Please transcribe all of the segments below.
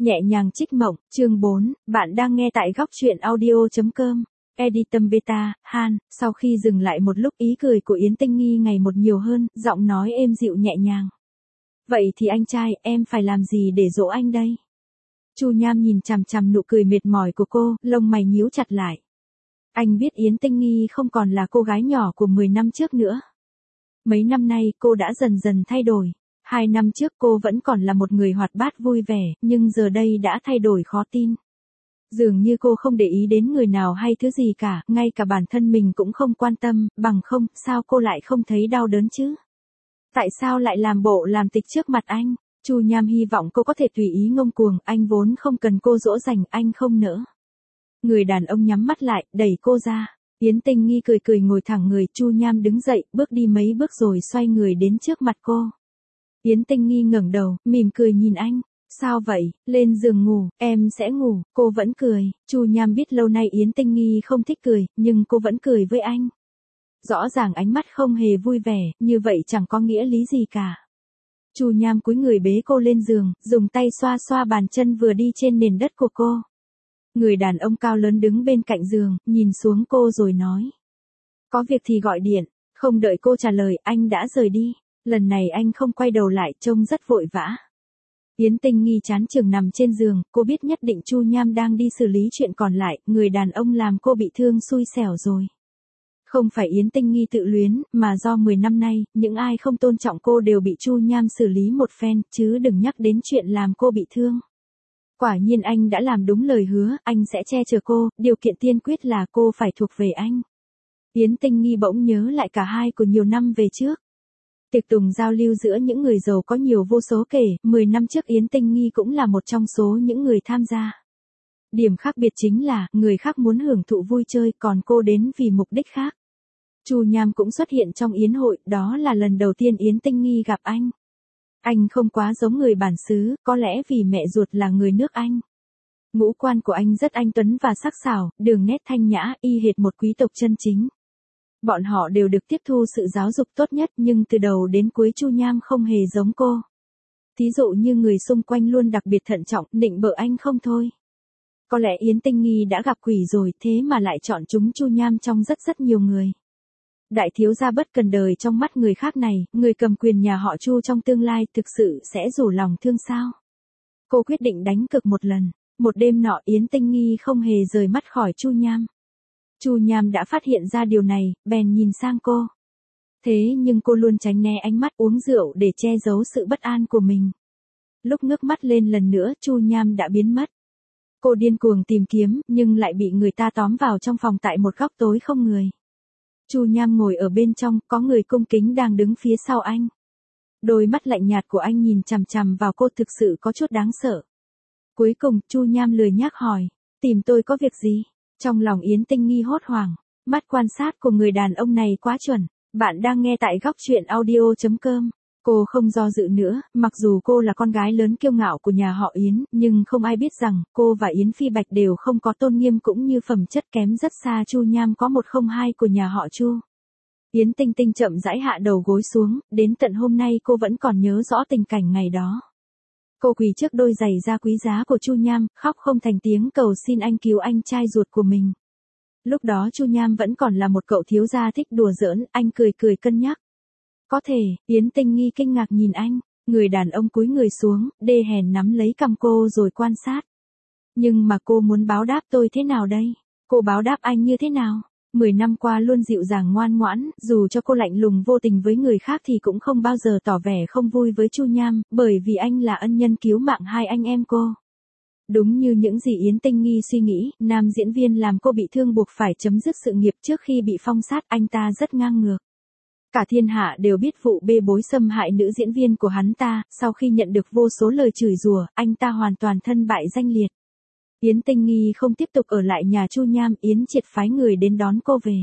Nhẹ nhàng trích mộng, chương 4, bạn đang nghe tại góc truyện audio.com. Editum Beta, Han, sau khi dừng lại một lúc ý cười của Yến Tinh Nghi ngày một nhiều hơn, giọng nói êm dịu nhẹ nhàng. Vậy thì anh trai, em phải làm gì để dỗ anh đây? Chu Nham nhìn chằm chằm nụ cười mệt mỏi của cô, lông mày nhíu chặt lại. Anh biết Yến Tinh Nghi không còn là cô gái nhỏ của 10 năm trước nữa. Mấy năm nay cô đã dần dần thay đổi. 2 năm trước cô vẫn còn là một người hoạt bát vui vẻ, nhưng giờ đây đã thay đổi khó tin. Dường như cô không để ý đến người nào hay thứ gì cả, ngay cả bản thân mình cũng không quan tâm, bằng không, sao cô lại không thấy đau đớn chứ? Tại sao lại làm bộ làm tịch trước mặt anh? Chu Nham hy vọng cô có thể tùy ý ngông cuồng, anh vốn không cần cô dỗ dành, anh không nỡ. Người đàn ông nhắm mắt lại, đẩy cô ra. Yến Tinh Nghi cười cười ngồi thẳng người, Chu Nham đứng dậy, bước đi mấy bước rồi xoay người đến trước mặt cô. Yến Tinh Nghi ngẩng đầu, mỉm cười nhìn anh. Sao vậy, lên giường ngủ, em sẽ ngủ, cô vẫn cười. Chu Nham biết lâu nay Yến Tinh Nghi không thích cười, nhưng cô vẫn cười với anh. Rõ ràng ánh mắt không hề vui vẻ, như vậy chẳng có nghĩa lý gì cả. Chu Nham cúi người bế cô lên giường, dùng tay xoa xoa bàn chân vừa đi trên nền đất của cô. Người đàn ông cao lớn đứng bên cạnh giường, nhìn xuống cô rồi nói. Có việc thì gọi điện, không đợi cô trả lời, anh đã rời đi. Lần này anh không quay đầu lại, trông rất vội vã. Yến Tinh Nghi chán chường nằm trên giường, cô biết nhất định Chu Nham đang đi xử lý chuyện còn lại, người đàn ông làm cô bị thương xui xẻo rồi. Không phải Yến Tinh Nghi tự luyến, mà do 10 năm nay, những ai không tôn trọng cô đều bị Chu Nham xử lý một phen, chứ đừng nhắc đến chuyện làm cô bị thương. Quả nhiên anh đã làm đúng lời hứa, anh sẽ che chở cô, điều kiện tiên quyết là cô phải thuộc về anh. Yến Tinh Nghi bỗng nhớ lại cả hai của nhiều năm về trước. Tiệc tùng giao lưu giữa những người giàu có nhiều vô số kể, 10 năm trước Yến Tinh Nghi cũng là một trong số những người tham gia. Điểm khác biệt chính là, người khác muốn hưởng thụ vui chơi, còn cô đến vì mục đích khác. Chu Nham cũng xuất hiện trong yến hội, đó là lần đầu tiên Yến Tinh Nghi gặp anh. Anh không quá giống người bản xứ, có lẽ vì mẹ ruột là người nước Anh. Ngũ quan của anh rất anh tuấn và sắc sảo, đường nét thanh nhã, y hệt một quý tộc chân chính. Bọn họ đều được tiếp thu sự giáo dục tốt nhất, nhưng từ đầu đến cuối Chu Nham không hề giống cô. Thí dụ như người xung quanh luôn đặc biệt thận trọng, nịnh bợ anh không thôi. Có lẽ Yến Tinh Nghi đã gặp quỷ rồi, thế mà lại chọn chúng Chu Nham trong rất nhiều người. Đại thiếu gia bất cần đời trong mắt người khác này, người cầm quyền nhà họ Chu trong tương lai thực sự sẽ rủ lòng thương sao? Cô quyết định đánh cược một lần. Một đêm nọ Yến Tinh Nghi không hề rời mắt khỏi Chu Nham. Chu Nham đã phát hiện ra điều này, bèn nhìn sang cô. Thế nhưng cô luôn tránh né ánh mắt, uống rượu để che giấu sự bất an của mình. Lúc ngước mắt lên lần nữa, Chu Nham đã biến mất. Cô điên cuồng tìm kiếm, nhưng lại bị người ta tóm vào trong phòng tại một góc tối không người. Chu Nham ngồi ở bên trong, có người cung kính đang đứng phía sau anh. Đôi mắt lạnh nhạt của anh nhìn chằm chằm vào cô thực sự có chút đáng sợ. Cuối cùng, Chu Nham lười nhác hỏi, tìm tôi có việc gì? Trong lòng Yến Tinh Nghi hốt hoảng, mắt quan sát của người đàn ông này quá chuẩn. Bạn đang nghe tại góc truyện audio.com. Cô không do dự nữa, mặc dù cô là con gái lớn kiêu ngạo của nhà họ Yến, nhưng không ai biết rằng, cô và Yến Phi Bạch đều không có tôn nghiêm cũng như phẩm chất kém rất xa Chu Nham có 102 của nhà họ Chu. Yến Tinh Tinh chậm rãi hạ đầu gối xuống, đến tận hôm nay cô vẫn còn nhớ rõ tình cảnh ngày đó. Cô quỳ trước đôi giày da quý giá của Chu Nham, khóc không thành tiếng cầu xin anh cứu anh trai ruột của mình. Lúc đó Chu Nham vẫn còn là một cậu thiếu gia thích đùa giỡn, anh cười cười cân nhắc. Có thể, Yến Tinh Nghi kinh ngạc nhìn anh, người đàn ông cúi người xuống, đê hèn nắm lấy cằm cô rồi quan sát. Nhưng mà cô muốn báo đáp tôi thế nào đây? Cô báo đáp anh như thế nào? 10 năm qua luôn dịu dàng ngoan ngoãn, dù cho cô lạnh lùng vô tình với người khác thì cũng không bao giờ tỏ vẻ không vui với Chu Nham, bởi vì anh là ân nhân cứu mạng hai anh em cô. Đúng như những gì Yến Tinh Nghi suy nghĩ, nam diễn viên làm cô bị thương buộc phải chấm dứt sự nghiệp trước khi bị phong sát, anh ta rất ngang ngược. Cả thiên hạ đều biết vụ bê bối xâm hại nữ diễn viên của hắn ta, sau khi nhận được vô số lời chửi rủa, anh ta hoàn toàn thân bại danh liệt. Yến Tinh Nghi không tiếp tục ở lại nhà Chu Nham, Yến Triệt phái người đến đón cô về.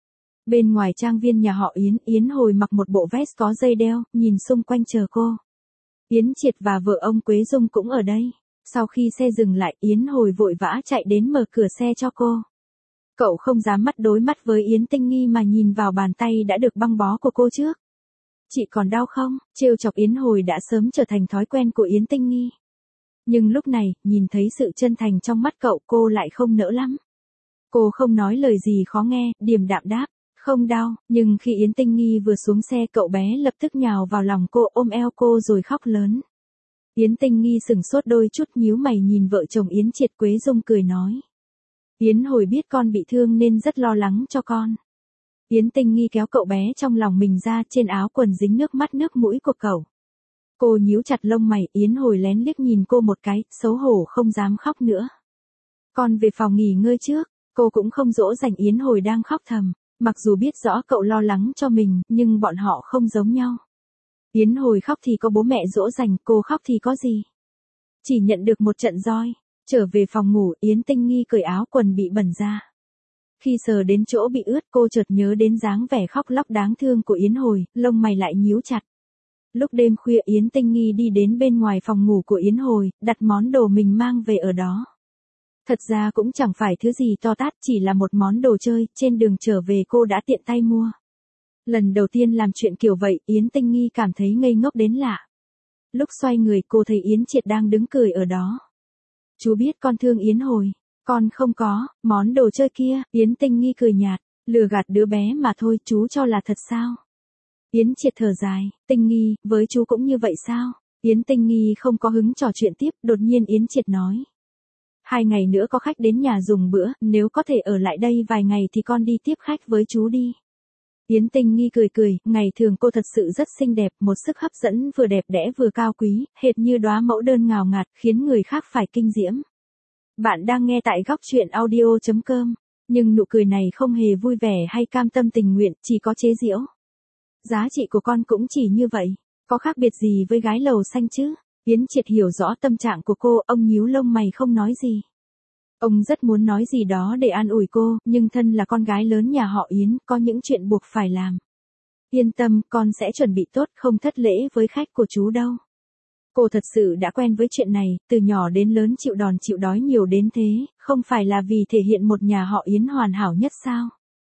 Bên ngoài trang viên nhà họ Yến, Yến Hồi mặc một bộ vest có dây đeo, nhìn xung quanh chờ cô. Yến Triệt và vợ ông Quế Dung cũng ở đây. Sau khi xe dừng lại, Yến Hồi vội vã chạy đến mở cửa xe cho cô. Cậu không dám mắt đối mắt với Yến Tinh Nghi mà nhìn vào bàn tay đã được băng bó của cô trước. Chị còn đau không? Trêu chọc Yến Hồi đã sớm trở thành thói quen của Yến Tinh Nghi. Nhưng lúc này, nhìn thấy sự chân thành trong mắt cậu cô lại không nỡ lắm. Cô không nói lời gì khó nghe, điềm đạm đáp, không đau, nhưng khi Yến Tinh Nghi vừa xuống xe cậu bé lập tức nhào vào lòng cô ôm eo cô rồi khóc lớn. Yến Tinh Nghi sửng sốt đôi chút nhíu mày nhìn vợ chồng Yến Triệt Quế Dung cười nói. Yến hồi biết con bị thương nên rất lo lắng cho con. Yến Tinh Nghi kéo cậu bé trong lòng mình ra trên áo quần dính nước mắt nước mũi của cậu. Cô nhíu chặt lông mày Yến hồi lén liếc nhìn cô một cái, xấu hổ không dám khóc nữa. Con về phòng nghỉ ngơi trước, cô cũng không dỗ dành Yến hồi đang khóc thầm. Mặc dù biết rõ cậu lo lắng cho mình, nhưng bọn họ không giống nhau. Yến hồi khóc thì có bố mẹ dỗ dành, cô khóc thì có gì. Chỉ nhận được một trận roi. Trở về phòng ngủ, Yến Tinh Nghi cởi áo quần bị bẩn ra. Khi sờ đến chỗ bị ướt cô chợt nhớ đến dáng vẻ khóc lóc đáng thương của Yến hồi, lông mày lại nhíu chặt. Lúc đêm khuya Yến Tinh Nghi đi đến bên ngoài phòng ngủ của Yến hồi, đặt món đồ mình mang về ở đó. Thật ra cũng chẳng phải thứ gì to tát, chỉ là một món đồ chơi, trên đường trở về cô đã tiện tay mua. Lần đầu tiên làm chuyện kiểu vậy, Yến Tinh Nghi cảm thấy ngây ngốc đến lạ. Lúc xoay người cô thấy Yến Triệt đang đứng cười ở đó. Chú biết con thương Yến hồi. Con không có, món đồ chơi kia, Yến Tinh Nghi cười nhạt, lừa gạt đứa bé mà thôi, chú cho là thật sao? Yến Triệt thở dài, Tinh Nghi, với chú cũng như vậy sao? Yến Tinh Nghi không có hứng trò chuyện tiếp, đột nhiên Yến Triệt nói. 2 ngày nữa có khách đến nhà dùng bữa, nếu có thể ở lại đây vài ngày thì con đi tiếp khách với chú đi. Yến Tinh Nghi cười cười, ngày thường cô thật sự rất xinh đẹp, một sức hấp dẫn vừa đẹp đẽ vừa cao quý, hệt như đóa mẫu đơn ngào ngạt, khiến người khác phải kinh diễm. Bạn đang nghe tại góc truyện audio.com, nhưng nụ cười này không hề vui vẻ hay cam tâm tình nguyện, chỉ có chế giễu. Giá trị của con cũng chỉ như vậy, có khác biệt gì với gái lầu xanh chứ? Yến Triệt hiểu rõ tâm trạng của cô, ông nhíu lông mày không nói gì. Ông rất muốn nói gì đó để an ủi cô, nhưng thân là con gái lớn nhà họ Yến, có những chuyện buộc phải làm. Yên tâm, con sẽ chuẩn bị tốt, không thất lễ với khách của chú đâu. Cô thật sự đã quen với chuyện này, từ nhỏ đến lớn chịu đòn chịu đói nhiều đến thế, không phải là vì thể hiện một nhà họ Yến hoàn hảo nhất sao?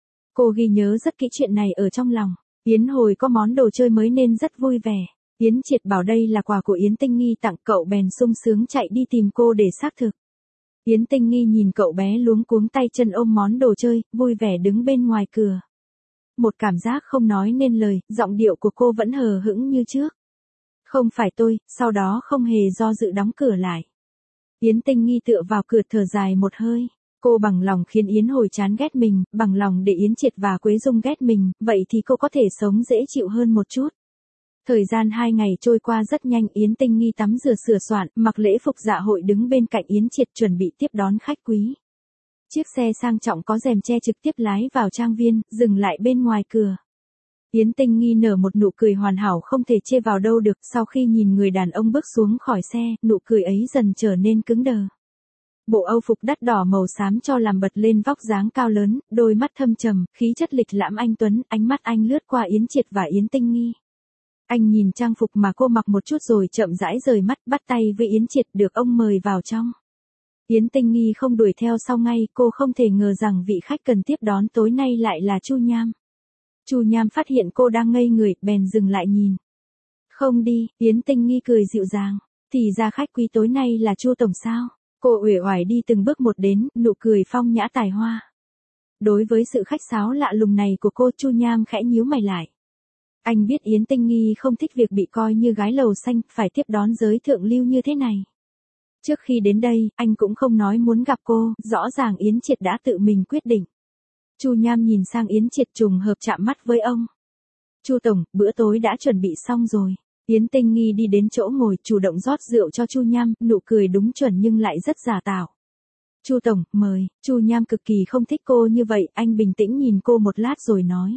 Cô ghi nhớ rất kỹ chuyện này ở trong lòng. Yến hồi có món đồ chơi mới nên rất vui vẻ. Yến Triệt bảo đây là quà của Yến Tinh Nghi tặng cậu bèn sung sướng chạy đi tìm cô để xác thực. Yến Tinh Nghi nhìn cậu bé luống cuống tay chân ôm món đồ chơi, vui vẻ đứng bên ngoài cửa. Một cảm giác không nói nên lời, giọng điệu của cô vẫn hờ hững như trước. Không phải tôi, sau đó không hề do dự đóng cửa lại. Yến Tinh Nghi tựa vào cửa thở dài một hơi. Cô bằng lòng khiến Yến hồi chán ghét mình, bằng lòng để Yến Triệt và Quế Dung ghét mình, vậy thì cô có thể sống dễ chịu hơn một chút. Thời gian 2 ngày trôi qua rất nhanh, Yến Tinh Nghi tắm rửa sửa soạn, mặc lễ phục dạ hội đứng bên cạnh Yến Triệt chuẩn bị tiếp đón khách quý. Chiếc xe sang trọng có rèm che trực tiếp lái vào trang viên, dừng lại bên ngoài cửa. Yến Tinh Nghi nở một nụ cười hoàn hảo không thể chê vào đâu được, sau khi nhìn người đàn ông bước xuống khỏi xe, nụ cười ấy dần trở nên cứng đờ. Bộ âu phục đắt đỏ màu xám cho làm bật lên vóc dáng cao lớn, đôi mắt thâm trầm, khí chất lịch lãm anh tuấn, ánh mắt anh lướt qua Yến Triệt và Yến Tinh Nghi. Anh nhìn trang phục mà cô mặc một chút rồi chậm rãi rời mắt, bắt tay với Yến Triệt được ông mời vào trong. Yến Tinh Nghi không đuổi theo sau ngay, cô không thể ngờ rằng vị khách cần tiếp đón tối nay lại là Chu Nham. Chu Nham phát hiện cô đang ngây người, bèn dừng lại nhìn. Không đi, Yến Tinh Nghi cười dịu dàng, thì ra khách quý tối nay là Chu tổng sao? Cô uể oải đi từng bước một đến, nụ cười phong nhã tài hoa. Đối với sự khách sáo lạ lùng này của cô, Chu Nham khẽ nhíu mày lại. Anh biết Yến Tinh Nghi không thích việc bị coi như gái lầu xanh, phải tiếp đón giới thượng lưu như thế này. Trước khi đến đây, anh cũng không nói muốn gặp cô, rõ ràng Yến Triệt đã tự mình quyết định. Chu Nham nhìn sang Yến Triệt trùng hợp chạm mắt với ông. Chu tổng, bữa tối đã chuẩn bị xong rồi. Yến Tinh Nghi đi đến chỗ ngồi, chủ động rót rượu cho Chu Nham, nụ cười đúng chuẩn nhưng lại rất giả tạo. Chu tổng, mời. Chu Nham cực kỳ không thích cô như vậy, anh bình tĩnh nhìn cô một lát rồi nói.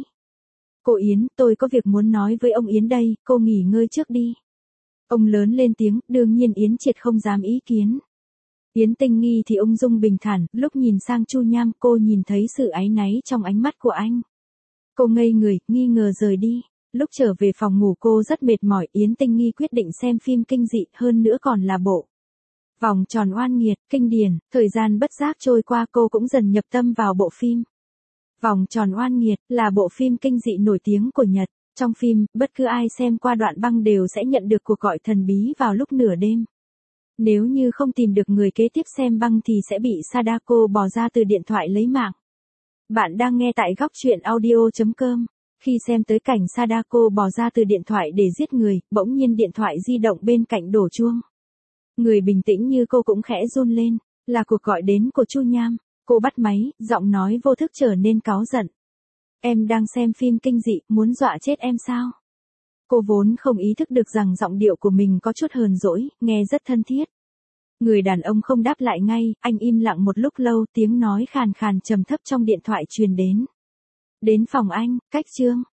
Cô Yến, tôi có việc muốn nói với ông Yến đây, cô nghỉ ngơi trước đi. Ông lớn lên tiếng, đương nhiên Yến Triệt không dám ý kiến. Yến Tinh Nghi thì ung dung bình thản, lúc nhìn sang Chu Nham cô nhìn thấy sự áy náy trong ánh mắt của anh. Cô ngây người, nghi ngờ rời đi. Lúc trở về phòng ngủ cô rất mệt mỏi, Yến Tinh Nghi quyết định xem phim kinh dị, hơn nữa còn là bộ Vòng Tròn Oan Nghiệt, kinh điển. Thời gian bất giác trôi qua cô cũng dần nhập tâm vào bộ phim Vòng Tròn Oan Nghiệt, là bộ phim kinh dị nổi tiếng của Nhật. Trong phim, bất cứ ai xem qua đoạn băng đều sẽ nhận được cuộc gọi thần bí vào lúc nửa đêm. Nếu như không tìm được người kế tiếp xem băng thì sẽ bị Sadako bỏ ra từ điện thoại lấy mạng. Bạn đang nghe tại góc chuyện audio.com. Khi xem tới cảnh Sadako bỏ ra từ điện thoại để giết người, bỗng nhiên điện thoại di động bên cạnh đổ chuông. Người bình tĩnh như cô cũng khẽ run lên, là cuộc gọi đến của Chu Nham. Cô bắt máy, giọng nói vô thức trở nên cáu giận. Em đang xem phim kinh dị, muốn dọa chết em sao? Cô vốn không ý thức được rằng giọng điệu của mình có chút hờn dỗi, nghe rất thân thiết. Người đàn ông không đáp lại ngay, anh im lặng một lúc lâu, tiếng nói khàn khàn trầm thấp trong điện thoại truyền đến. Đến phòng anh, cách Trương.